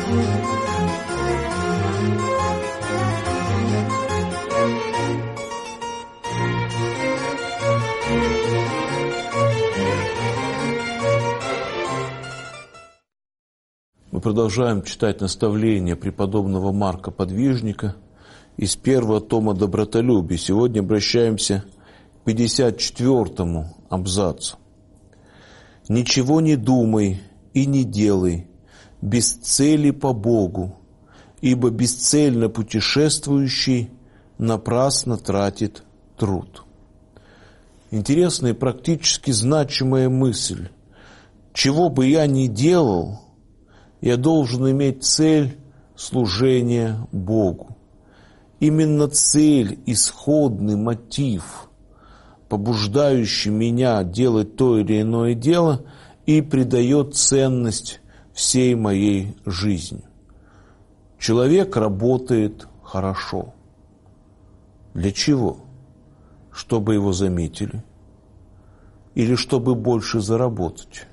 Мы продолжаем читать наставления преподобного Марка Подвижника из первого тома «Добротолюбие». Сегодня обращаемся к 54-му абзацу. «Ничего не думай и не делай без цели по Богу, ибо бесцельно путешествующий напрасно тратит труд». Интересная и практически значимая мысль. Чего бы я ни делал, я должен иметь цель служения Богу. Именно цель, исходный мотив, побуждающий меня делать то или иное дело, и придает ценность всей моей жизни. Человек работает хорошо. Для чего? Чтобы его заметили? Или чтобы больше заработать?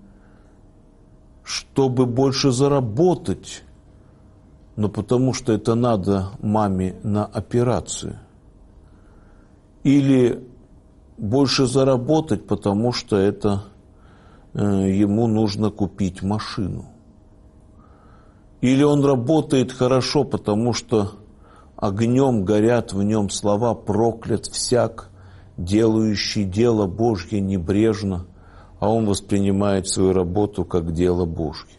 Чтобы больше заработать, но потому что это надо маме на операцию. Или больше заработать, потому что это ему нужно купить машину. Или он работает хорошо, потому что огнем горят в нем слова «проклят всяк, делающий дело Божье небрежно», а он воспринимает свою работу как дело Божье.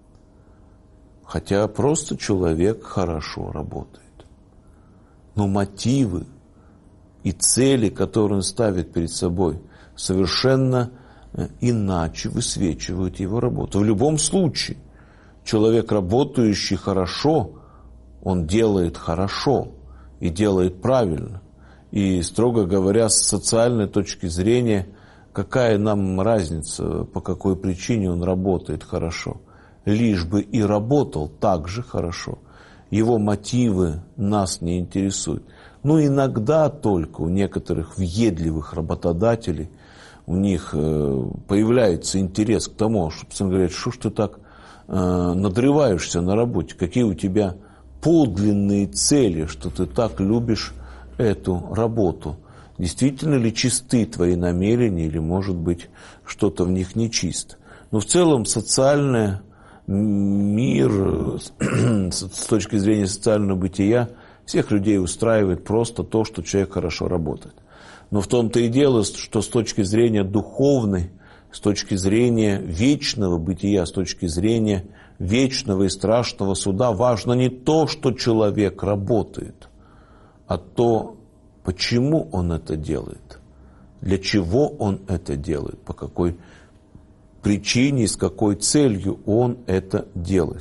Хотя просто человек хорошо работает. Но мотивы и цели, которые он ставит перед собой, совершенно иначе высвечивают его работу. В любом случае, человек, работающий хорошо, он делает хорошо и делает правильно. И, строго говоря, с социальной точки зрения, какая нам разница, по какой причине он работает хорошо? Лишь бы и работал так же хорошо. Его мотивы нас не интересуют. Но иногда только у некоторых въедливых работодателей у них появляется интерес к тому, чтобы говорить, что ж ты так надрываешься на работе, какие у тебя подлинные цели, что ты так любишь эту работу. Действительно ли чисты твои намерения, или, может быть, что-то в них нечисто. Но в целом социальный мир, с точки зрения социального бытия, всех людей устраивает просто то, что человек хорошо работает. Но в том-то и дело, что с точки зрения духовной, с точки зрения вечного бытия, с точки зрения вечного и страшного суда, важно не то, что человек работает, а то, почему он это делает, для чего он это делает, по какой причине, с какой целью он это делает.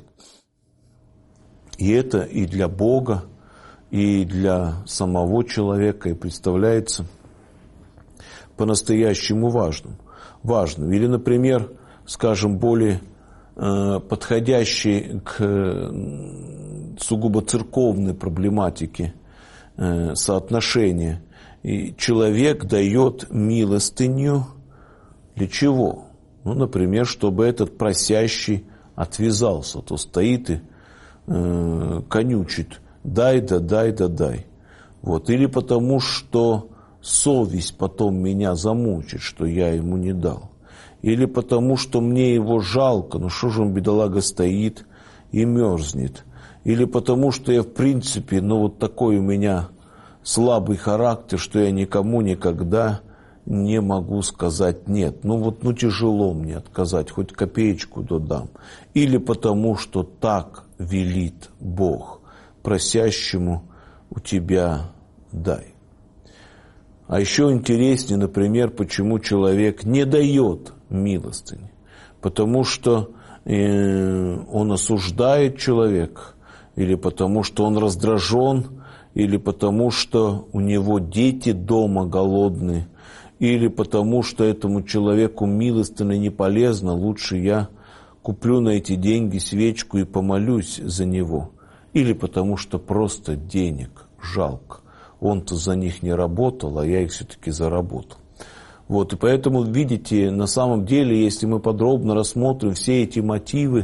И это и для Бога, и для самого человека и представляется по-настоящему важным. Или, например, скажем, более подходящий к сугубо церковной проблематике соотношения. И человек дает милостыню для чего? Ну, например, чтобы этот просящий отвязался, то стоит и конючит: дай да дай да дай. Вот. Или потому что совесть потом меня замучит, что я ему не дал. Или потому что мне его жалко, ну что же он, бедолага, стоит и мерзнет. Или потому что я, в принципе, вот такой у меня слабый характер, что я никому никогда не могу сказать нет. Тяжело мне отказать, хоть копеечку додам. Или потому что так велит Бог: просящему у тебя дай. А еще интереснее, например, почему человек не дает милостыни. Потому что он осуждает человека, или потому что он раздражен, или потому что у него дети дома голодные, или потому что этому человеку милостыня не полезна, лучше я куплю на эти деньги свечку и помолюсь за него. Или потому что просто денег жалко. Он-то за них не работал, а я их все-таки заработал. И поэтому, видите, на самом деле, если мы подробно рассмотрим все эти мотивы,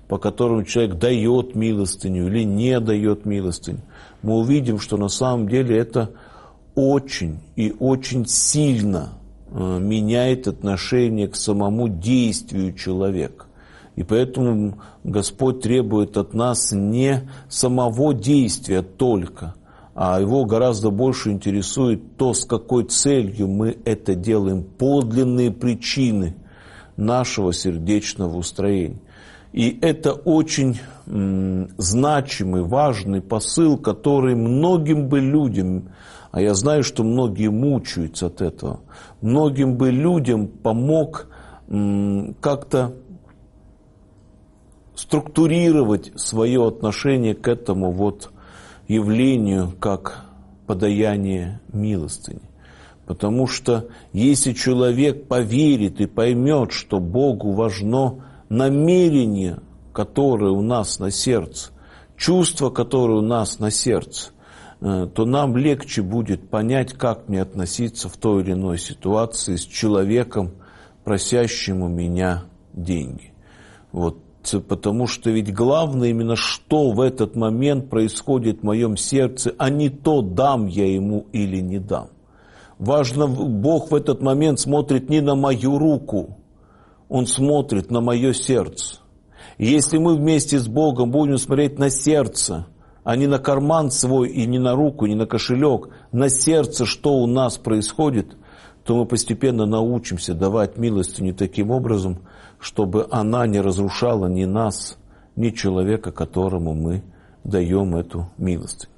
по которым человек дает милостыню или не дает милостыню, мы увидим, что на самом деле это очень и очень сильно меняет отношение к самому действию человека. И поэтому Господь требует от нас не самого действия только, а Его гораздо больше интересует то, с какой целью мы это делаем, подлинные причины нашего сердечного устроения. И это очень значимый, важный посыл, который многим бы людям, а я знаю, что многие мучаются от этого, многим бы людям помог как-то структурировать свое отношение к этому вот явлению, как подаяние милостыни. Потому что если человек поверит и поймет, что Богу важно намерение, которое у нас на сердце, чувство, которое у нас на сердце, то нам легче будет понять, как мне относиться в той или иной ситуации с человеком, просящим у меня деньги. Вот. Потому что ведь главное именно, что в этот момент происходит в моем сердце, а не то, дам я ему или не дам. Важно, Бог в этот момент смотрит не на мою руку, Он смотрит на мое сердце. И если мы вместе с Богом будем смотреть на сердце, а не на карман свой, и не на руку, не на кошелек, на сердце, что у нас происходит, то мы постепенно научимся давать милостыню таким образом, чтобы она не разрушала ни нас, ни человека, которому мы даем эту милостыню.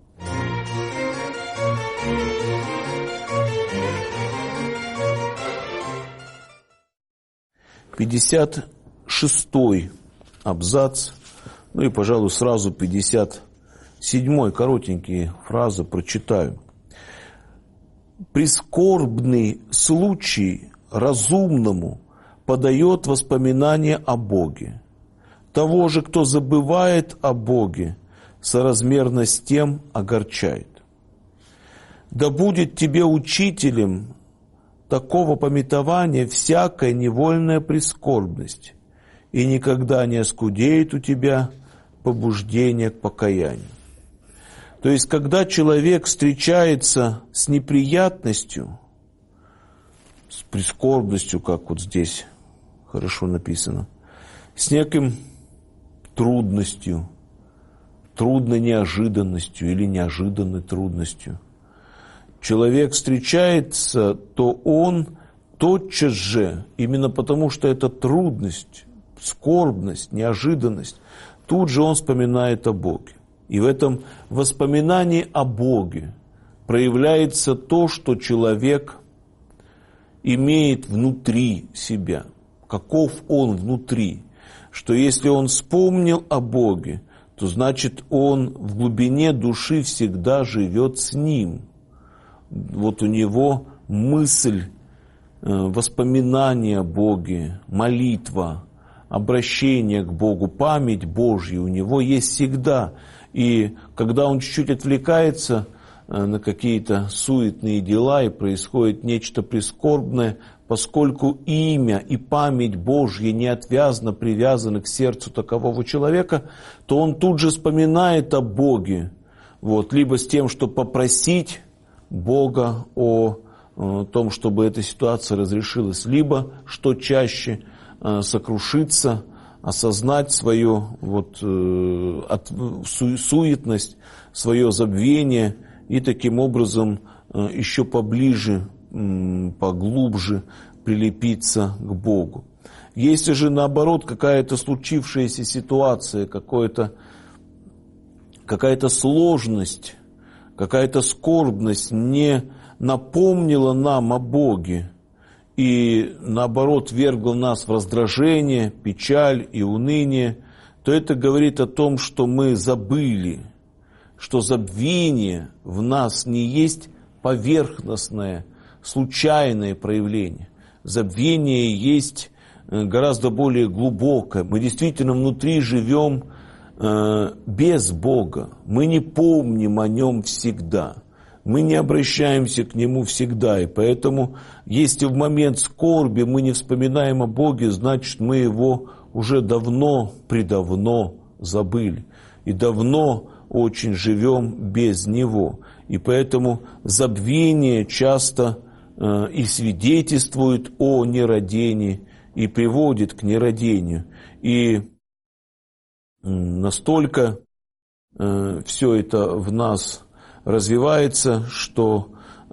Пятьдесят 56-й абзац, ну и, пожалуй, сразу 57-й, коротенькие фразы прочитаю. «Прискорбный случай разумному подает воспоминание о Боге. Того же, кто забывает о Боге, соразмерно с тем огорчает. Да будет тебе учителем такого памятования всякая невольная прискорбность, и никогда не оскудеет у тебя побуждение к покаянию». То есть, когда человек встречается с неприятностью, с прискорбностью, как вот здесь хорошо написано, с неким трудностью, трудной неожиданностью или неожиданной трудностью, человек встречается, то он тотчас же, именно потому что это трудность, скорбность, неожиданность, тут же он вспоминает о Боге. И в этом воспоминании о Боге проявляется то, что человек имеет внутри себя, каков он внутри, что если он вспомнил о Боге, то значит он в глубине души всегда живет с Ним. Вот у него мысль, воспоминание о Боге, молитва, обращение к Богу, память Божья у него есть всегда. И когда он чуть-чуть отвлекается на какие-то суетные дела и происходит нечто прискорбное, поскольку имя и память Божья неотвязно привязаны к сердцу такового человека, то он тут же вспоминает о Боге, вот, либо с тем, чтобы попросить Бога о том, чтобы эта ситуация разрешилась, либо, что чаще, сокрушиться, осознать свою суетность, свое забвение и таким образом еще поближе, поглубже прилепиться к Богу. Если же наоборот какая-то случившаяся ситуация, какая-то сложность, какая-то скорбность не напомнила нам о Боге, и наоборот вергла нас в раздражение, печаль и уныние, то это говорит о том, что мы забыли, что забвение в нас не есть поверхностное, случайное проявление. Забвение есть гораздо более глубокое. Мы действительно внутри живем без Бога. Мы не помним о Нем всегда. Мы не обращаемся к Нему всегда, и поэтому, если в момент скорби мы не вспоминаем о Боге, значит, мы Его уже давно, предавно забыли. И давно очень живем без Него. И поэтому забвение часто и свидетельствует о нерадении, и приводит к нерадению. И настолько все это в нас развивается, что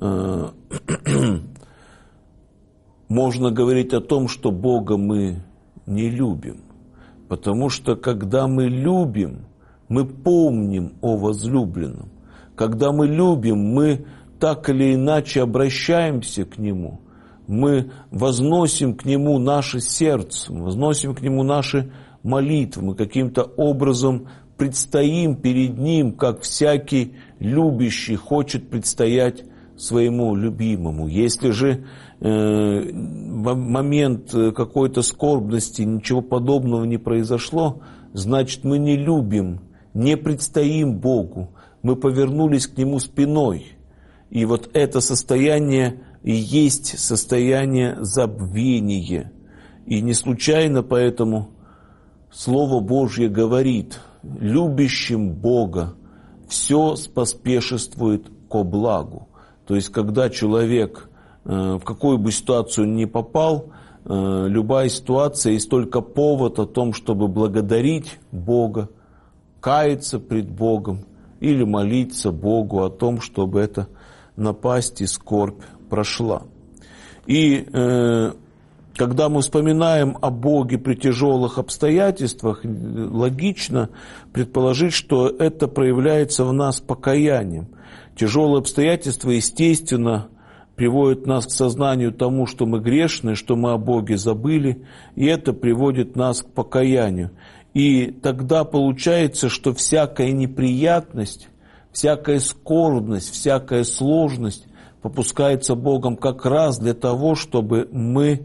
можно говорить о том, что Бога мы не любим. Потому что когда мы любим, мы помним о возлюбленном. Когда мы любим, мы так или иначе обращаемся к Нему. Мы возносим к Нему наше сердце, возносим к Нему наши молитвы. Мы каким-то образом предстоим перед Ним, как всякий любящий хочет предстоять своему любимому. Если же в момент какой-то скорбности ничего подобного не произошло, значит, мы не любим, не предстоим Богу, мы повернулись к Нему спиной. И вот это состояние и есть состояние забвения. И не случайно поэтому Слово Божье говорит: любящим Бога все поспешествует ко благу. То есть, когда человек в какую бы ситуацию ни попал, любая ситуация есть только повод о том, чтобы благодарить Бога, каяться пред Богом или молиться Богу о том, чтобы эта напасть и скорбь прошла. И когда мы вспоминаем о Боге при тяжелых обстоятельствах, логично предположить, что это проявляется в нас покаянием. Тяжелые обстоятельства, естественно, приводят нас к сознанию тому, что мы грешны, что мы о Боге забыли, и это приводит нас к покаянию. И тогда получается, что всякая неприятность, всякая скорбность, всякая сложность попускается Богом как раз для того, чтобы мы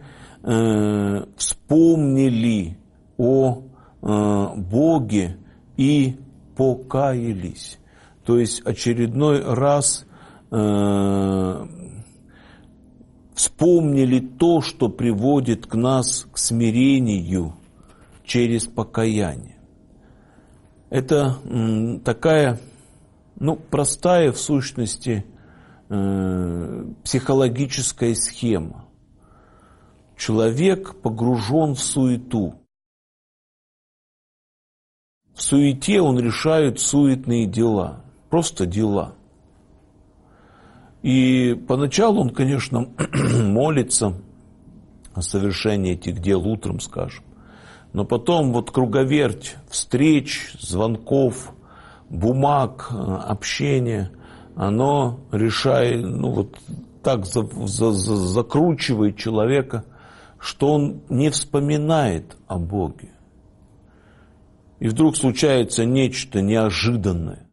вспомнили о Боге и покаялись. То есть очередной раз вспомнили то, что приводит к нас к смирению через покаяние. Это такая, простая в сущности психологическая схема. Человек погружен в суету. В суете он решает суетные дела, просто дела. И поначалу он, конечно, молится о совершении этих дел утром, скажем. Но потом вот круговерть встреч, звонков, бумаг, общения, оно решает, так закручивает человека, что он не вспоминает о Боге. И вдруг случается нечто неожиданное.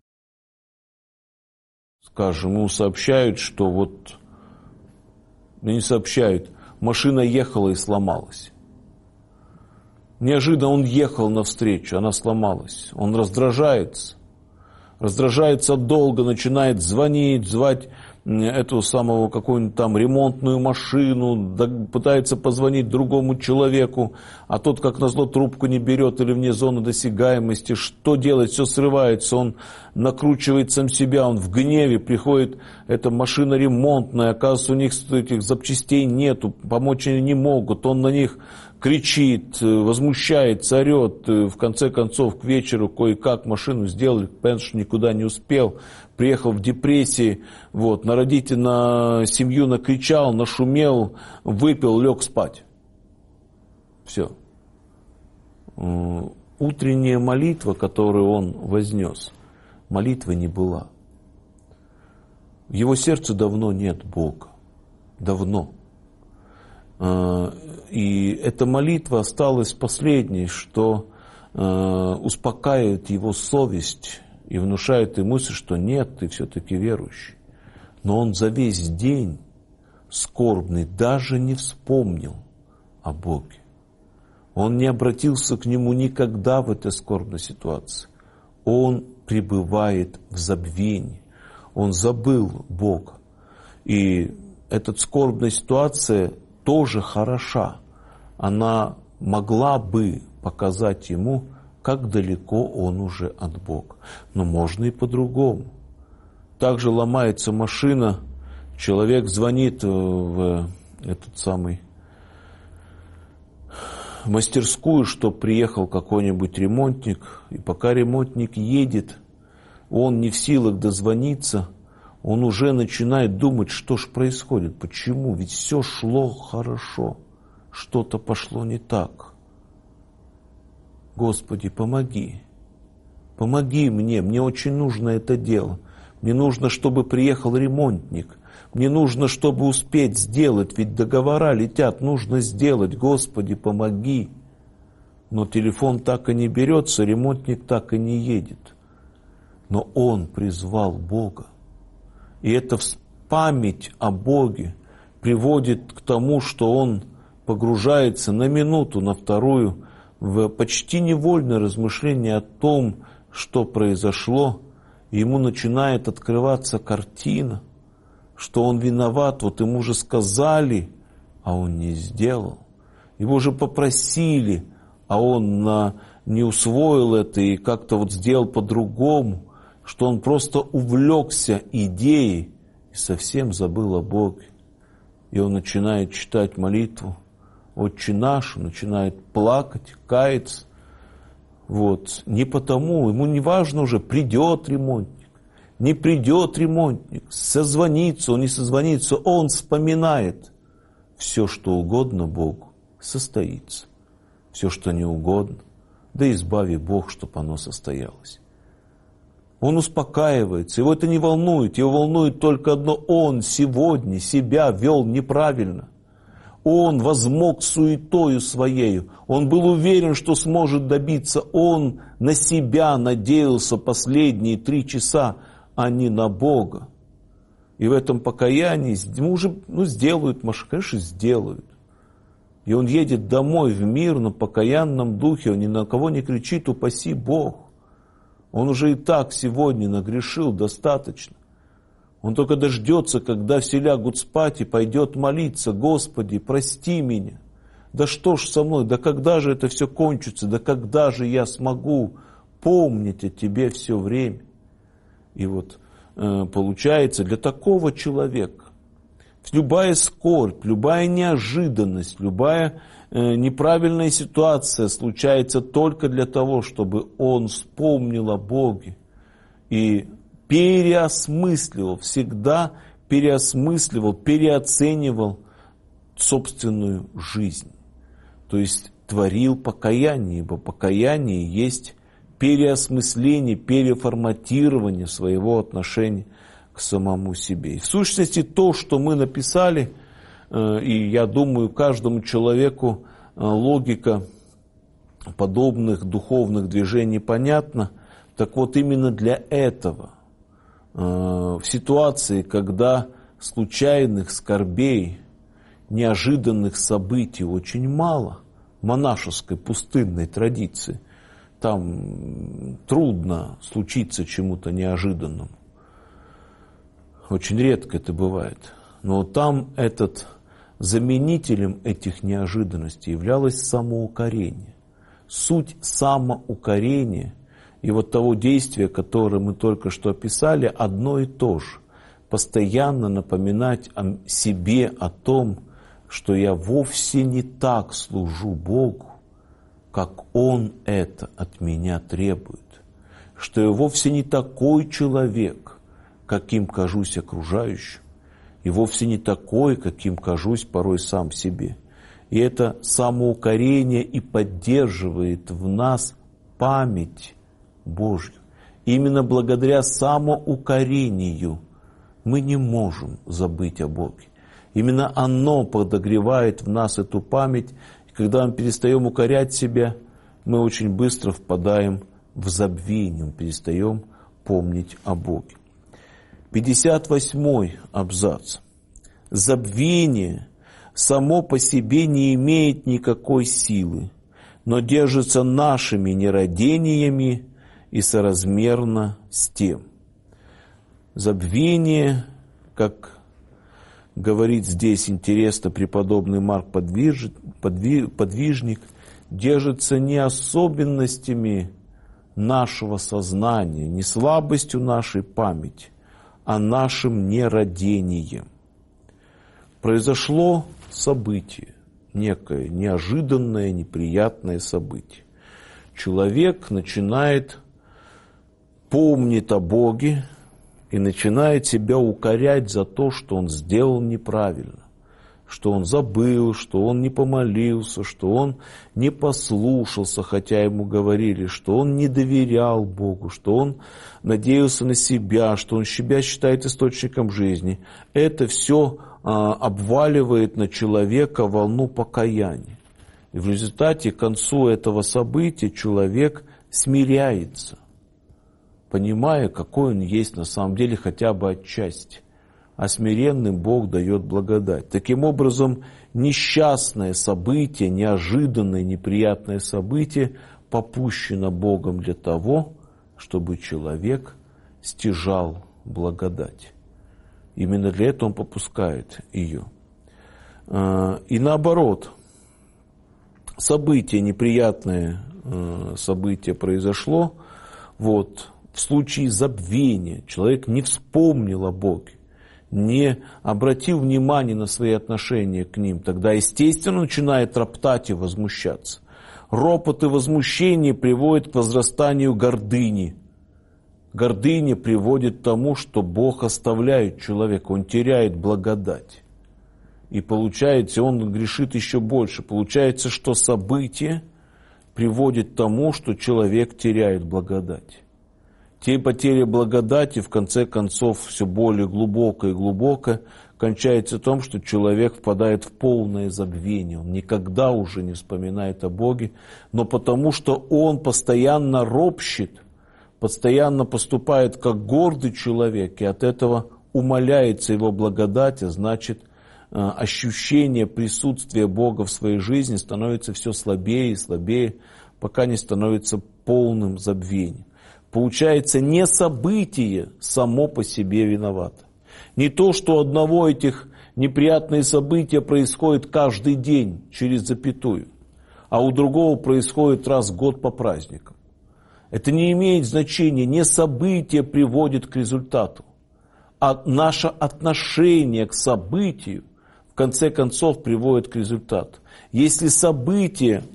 Скажем, ему сообщают, что не сообщают, машина ехала и сломалась. Неожиданно он ехал навстречу, она сломалась. Он раздражается долго, начинает звать эту самого какую-нибудь там ремонтную машину, пытается позвонить другому человеку, а тот, как назло, трубку не берет или вне зоны досягаемости. Что делать? Все срывается, он накручивает сам себя, он в гневе, приходит эта машина ремонтная, оказывается, у них этих запчастей нету, помочь они не могут, он на них кричит, возмущается, орет. В конце концов, к вечеру кое-как машину сделали, понятно, что никуда не успел. Приехал в депрессии, на родителей, на семью накричал, нашумел, выпил, лег спать. Все. Утренняя молитва, которую он вознес, молитвы не была. В его сердце давно нет Бога. Давно. И эта молитва осталась последней, что успокаивает его совесть и внушает ему мысль, что нет, ты все-таки верующий. Но он за весь день скорбный даже не вспомнил о Боге. Он не обратился к Нему никогда в этой скорбной ситуации. Он пребывает в забвении. Он забыл Бога. И эта скорбная ситуация тоже хороша. Она могла бы показать ему, как далеко он уже от Бога. Но можно и по-другому. Также ломается машина, человек звонит в мастерскую, чтобы приехал какой-нибудь ремонтник, и пока ремонтник едет, он не в силах дозвониться, он уже начинает думать, что ж происходит, почему, ведь все шло хорошо, что-то пошло не так. Господи, помоги мне очень нужно это дело, мне нужно, чтобы приехал ремонтник, мне нужно, чтобы успеть сделать, ведь договора летят, нужно сделать, Господи, помоги. Но телефон так и не берется, ремонтник так и не едет. Но он призвал Бога. И эта память о Боге приводит к тому, что он погружается на минуту, на вторую, в почти невольное размышление о том, что произошло, и ему начинает открываться картина, что он виноват, вот ему же сказали, а он не сделал. Его же попросили, а он не усвоил это и как-то вот сделал по-другому, что он просто увлекся идеей и совсем забыл о Боге. И он начинает читать молитву «Отче наш», начинает плакать, каяться. Вот. Не потому, ему не важно уже, придет ремонтник, не придет ремонтник, созвонится, он не созвонится, он вспоминает. Все, что угодно Богу, состоится. Все, что не угодно, да избави Бог, чтобы оно состоялось. Он успокаивается, его это не волнует, его волнует только одно: он сегодня себя вел неправильно. Он возмог суетою своею, он был уверен, что сможет добиться, он на себя надеялся последние 3 часа, а не на Бога. И в этом покаянии ему уже сделают, конечно, сделают. И он едет домой в мирном, покаянном духе, он ни на кого не кричит: упаси Бог. Он уже и так сегодня нагрешил достаточно. Он только дождется, когда все лягут спать, и пойдет молиться: Господи, прости меня. Да что ж со мной, да когда же это все кончится, да когда же я смогу помнить о Тебе все время. И вот получается, для такого человека любая скорбь, любая неожиданность, любая неправильная ситуация случается только для того, чтобы он вспомнил о Боге и переосмысливал, всегда переосмысливал, переоценивал собственную жизнь. То есть творил покаяние, ибо покаяние есть переосмысление, переформатирование своего отношения к самому себе. И в сущности то, что мы написали, и я думаю, каждому человеку логика подобных духовных движений понятна. Так вот, именно для этого, в ситуации, когда случайных скорбей, неожиданных событий очень мало, монашеской пустынной традиции, там трудно случиться чему-то неожиданному. Очень редко это бывает. Но там заменителем этих неожиданностей являлось самоукорение. Суть самоукорения и вот того действия, которое мы только что описали, одно и то же. Постоянно напоминать о себе, о том, что я вовсе не так служу Богу, как Он это от меня требует. Что я вовсе не такой человек, каким кажусь окружающим, и вовсе не такой, каким кажусь порой сам себе. И это самоукорение и поддерживает в нас память Божью. Именно благодаря самоукорению мы не можем забыть о Боге. Именно оно подогревает в нас эту память. И когда мы перестаем укорять себя, мы очень быстро впадаем в забвение, мы перестаем помнить о Боге. 58-й абзац. Забвение само по себе не имеет никакой силы, но держится нашими нерадениями и соразмерно с тем. Забвение, как говорит здесь интересно преподобный Марк Подвижник, держится не особенностями нашего сознания, не слабостью нашей памяти, а нашим нерадением. Произошло событие, некое неожиданное, неприятное событие. Человек начинает помнить о Боге и начинает себя укорять за то, что он сделал неправильно, что он забыл, что он не помолился, что он не послушался, хотя ему говорили, что он не доверял Богу, что он надеялся на себя, что он себя считает источником жизни. Это все обваливает на человека волну покаяния. И в результате, к концу этого события, человек смиряется, понимая, какой он есть на самом деле хотя бы отчасти. А смиренным Бог дает благодать. Таким образом, несчастное событие, неожиданное, неприятное событие попущено Богом для того, чтобы человек стяжал благодать. Именно для этого он попускает ее. И наоборот, событие, неприятное событие произошло, вот, в случае забвения человек не вспомнил о Боге, не обратил внимания на свои отношения к ним, тогда, естественно, начинает роптать и возмущаться. Ропот и возмущение приводят к возрастанию гордыни. Гордыня приводит к тому, что Бог оставляет человека, он теряет благодать. И получается, он грешит еще больше. Получается, что событие приводит к тому, что человек теряет благодать. Потеря благодати, в конце концов, все более глубоко и глубоко, кончается в том, что человек впадает в полное забвение. Он никогда уже не вспоминает о Боге, но потому что он постоянно ропщет, постоянно поступает как гордый человек, и от этого умаляется его благодать, а значит, ощущение присутствия Бога в своей жизни становится все слабее и слабее, пока не становится полным забвением. Получается, не событие само по себе виновато. Не то, что одного этих неприятные события происходит каждый день через запятую, а у другого происходит раз в год по праздникам. Это не имеет значения, не событие приводит к результату, а наше отношение к событию в конце концов приводит к результату. Если событие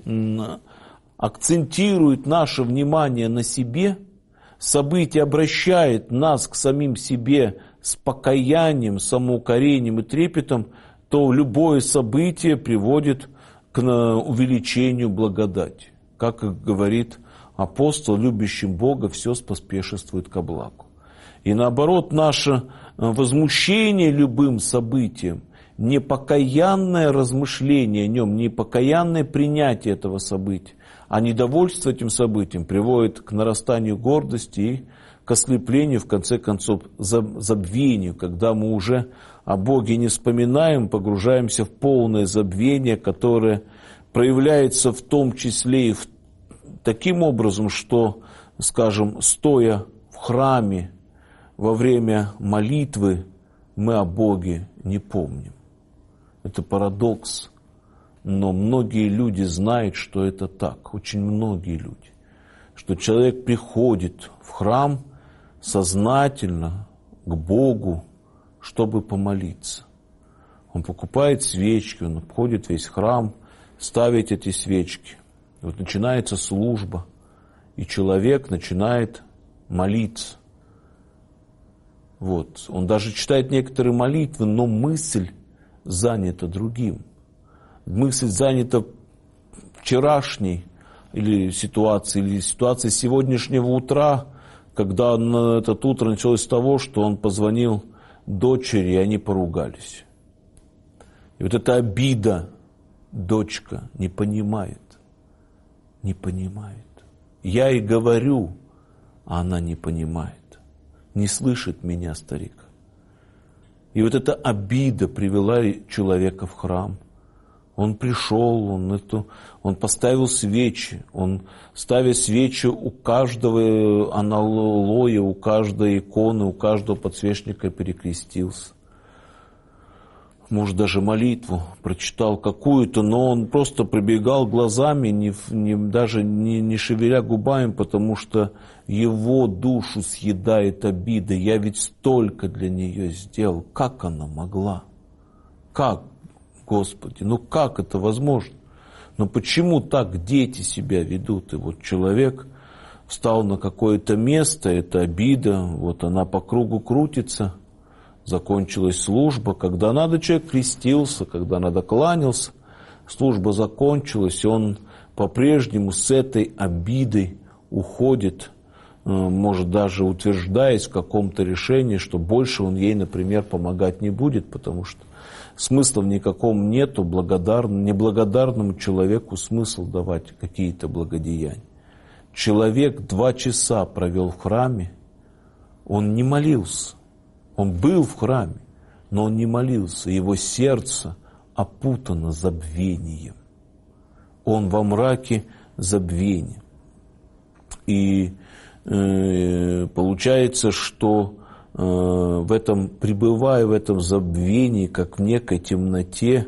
акцентирует наше внимание на себе, событие обращает нас к самим себе с покаянием, самоукорением и трепетом, то любое событие приводит к увеличению благодати. Как говорит апостол, любящим Бога все споспешествует ко благу. И наоборот, наше возмущение любым событием, непокаянное размышление о нем, непокаянное принятие этого события, а недовольство этим событием приводит к нарастанию гордости и к ослеплению, в конце концов, забвению, когда мы уже о Боге не вспоминаем, погружаемся в полное забвение, которое проявляется в том числе и таким образом, что, скажем, стоя в храме во время молитвы, мы о Боге не помним. Это парадокс. Но многие люди знают, что это так, очень многие люди, что человек приходит в храм сознательно к Богу, чтобы помолиться. Он покупает свечки, он обходит весь храм, ставит эти свечки. И вот начинается служба, и человек начинает молиться. Вот. Он даже читает некоторые молитвы, но мысль занята другим. Мысль занята вчерашней или ситуацией сегодняшнего утра, когда это утро началось с того, что он позвонил дочери, и они поругались. И вот эта обида, дочка не понимает. Не понимает. Я ей говорю, а она не понимает. Не слышит меня, старик. И вот эта обида привела человека в храм. Он пришел, он поставил свечи, он, ставя свечи у каждого аналоя, у каждой иконы, у каждого подсвечника перекрестился. может, даже молитву прочитал какую-то, но он просто пробегал глазами, даже не шевеля губами, потому что его душу съедает обида. Я ведь столько для нее сделал. Как она могла? Как, Господи? Как это возможно? Почему так дети себя ведут? И вот человек встал на какое-то место, это обида, вот она по кругу крутится. Закончилась служба, когда надо, человек крестился, когда надо, кланялся. Служба закончилась, и он по-прежнему с этой обидой уходит, может, даже утверждаясь в каком-то решении, что больше он ей, например, помогать не будет, потому что смысла никаком нету, неблагодарному человеку смысл давать какие-то благодеяния. Человек 2 часа провел в храме, он не молился. Он был в храме, но он не молился. Его сердце опутано забвением. Он во мраке забвения. И получается, что пребывая в этом забвении, как в некой темноте,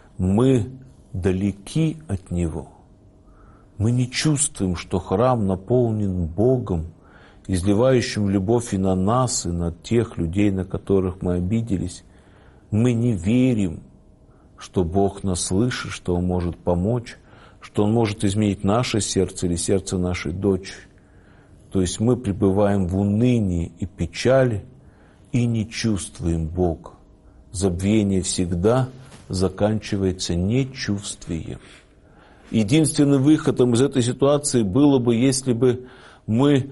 мы далеки от Него. Мы не чувствуем, что храм наполнен Богом, изливающим любовь и на нас, и на тех людей, на которых мы обиделись. Мы не верим, что Бог нас слышит, что Он может помочь, что Он может изменить наше сердце или сердце нашей дочери. То есть мы пребываем в унынии и печали и не чувствуем Бога. Забвение всегда заканчивается нечувствием. Единственным выходом из этой ситуации было бы, если бы мы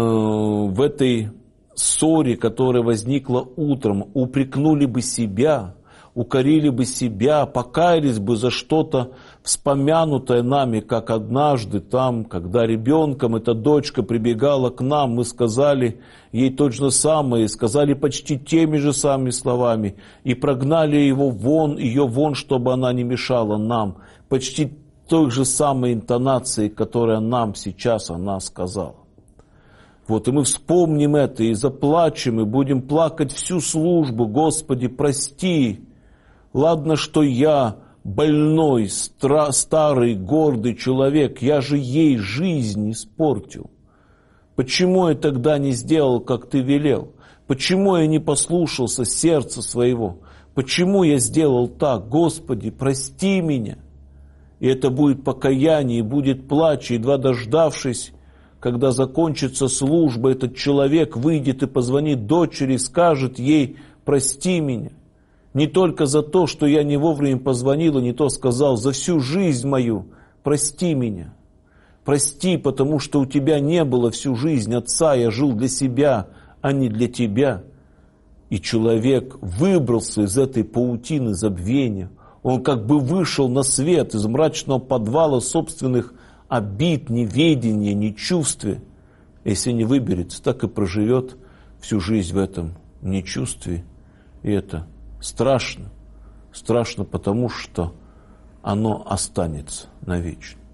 в этой ссоре, которая возникла утром, упрекнули бы себя, укорили бы себя, покаялись бы за что-то вспомянутое нами, как однажды там, когда ребенком эта дочка прибегала к нам, мы сказали ей то же самое, сказали почти теми же самыми словами, и прогнали ее вон, чтобы она не мешала нам, почти той же самой интонацией, которая нам сейчас она сказала. Вот, и мы вспомним это, и заплачем, и будем плакать всю службу. Господи, прости. Ладно, что я больной, старый, гордый человек, я же ей жизнь испортил. Почему я тогда не сделал, как Ты велел? Почему я не послушался сердца своего? Почему я сделал так? Господи, прости меня. И это будет покаяние, и будет плач, едва дождавшись, когда закончится служба, этот человек выйдет и позвонит дочери, скажет ей: прости меня. Не только за то, что я не вовремя позвонил и не то сказал, за всю жизнь мою прости меня. Прости, потому что у тебя не было всю жизнь отца, я жил для себя, а не для тебя. И человек выбрался из этой паутины забвения. Он как бы вышел на свет из мрачного подвала собственных обид, неведения, нечувствия. Если не выберется, так и проживет всю жизнь в этом нечувствии. И это страшно. Страшно, потому что оно останется навечно.